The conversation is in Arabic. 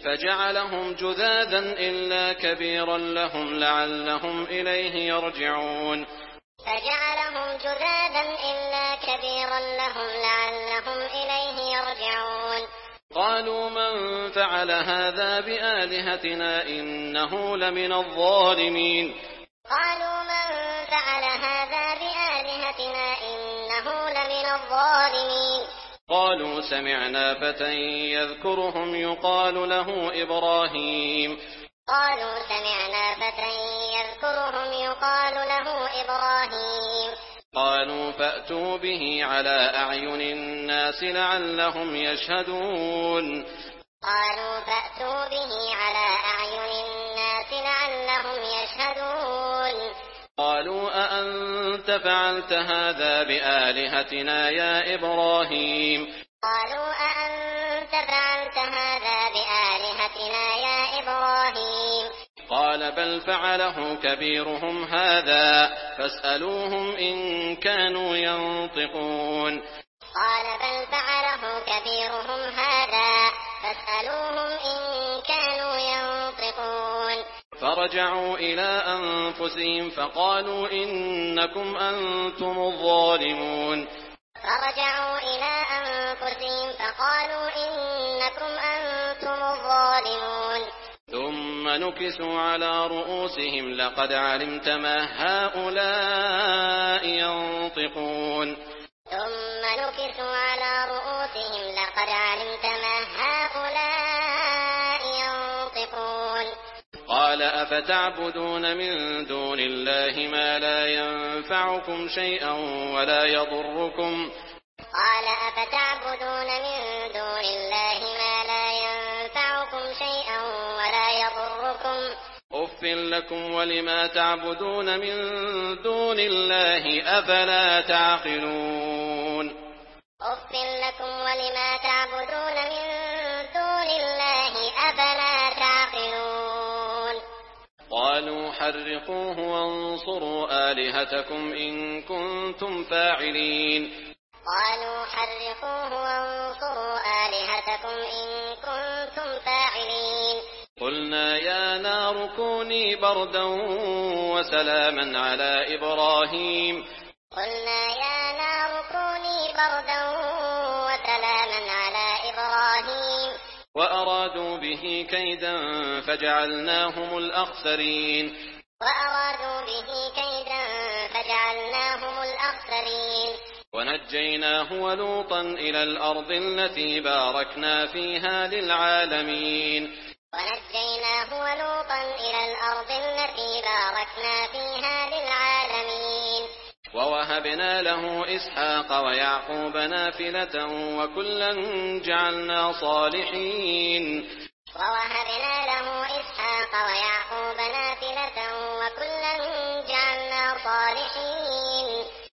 فجعلهم جذاذا إلا كبيرا لهم لعلهم إليه يرجعون فجعلهم جذاذا إلا كبيرا لهم لعلهم إليه يرجعون قالوا من فعل هذا بآلهتنا إنه لمن الظالمين قالوا من فعل هذا بآلهتنا إنه لمن الظالمين قالوا سمعنا فتى يذكرهم يقال له إبراهيم قالوا سمعنا فتى يذكرهم يقال له إبراهيم قالوا فأتوا به على أعين الناس لعلهم يشهدون قالوا فأتوا به على أعين الناس لعلهم يشهدون قالوا أأنت فعلت هذا بآلهتنا يا إبراهيم قالوا أأنت فعلت هذا بآلهتنا يا إبراهيم قال بل فعله كبيرهم هذا فاسألوهم إن كانوا ينطقون قال بل فعله كبيرهم هذا فاسألوهم إن كانوا ينطقون فرجعوا إلى أنفسهم فقالوا إنكم أنتم الظالمون فرجعوا إلى أنفسهم فقالوا إنكم أنتم الظالمون ثم نكسوا على رؤوسهم لقد علمت ما هؤلاء ينطقون ثم نكسوا على رؤوسهم لقد علمت ما هؤلاء ينطقون قال أفتعبدون من دون الله ما لا ينفعكم شيئا ولا يضركم قال أفتعبدون من دون الله ما لا ينفعكم شيئا ولا يضركم أف لكم ولما تعبدون من دون الله أفلا تعقلون أف لكم ولما تعبدون من دون الله أفلا تعقلون قالوا حرقوه وانصروا آلهتكم إن كنتم فاعلين قالوا حرقوه وانصروا آلهتكم إن كنتم فاعلين قلنا يا نار كوني بردا وسلاما على إبراهيم قلنا يا نار كوني بردا وسلاما على إبراهيم وأرادوا به كيدا فجعلناهم الأخسرين وأرادوا به كيدا فجعلناهم الأخسرين ونجيناه ولوطا إلى الأرض التي باركنا فيها للعالمين ونجيناه ولوطا إلى الأرض التي باركنا فيها للعالمين ووهبنا له إسحاق ويعقوب نافلة وكلا جعلنا صالحين ووهبنا له إسحاق ويعقوب نافلة وكلا جعلنا صالحين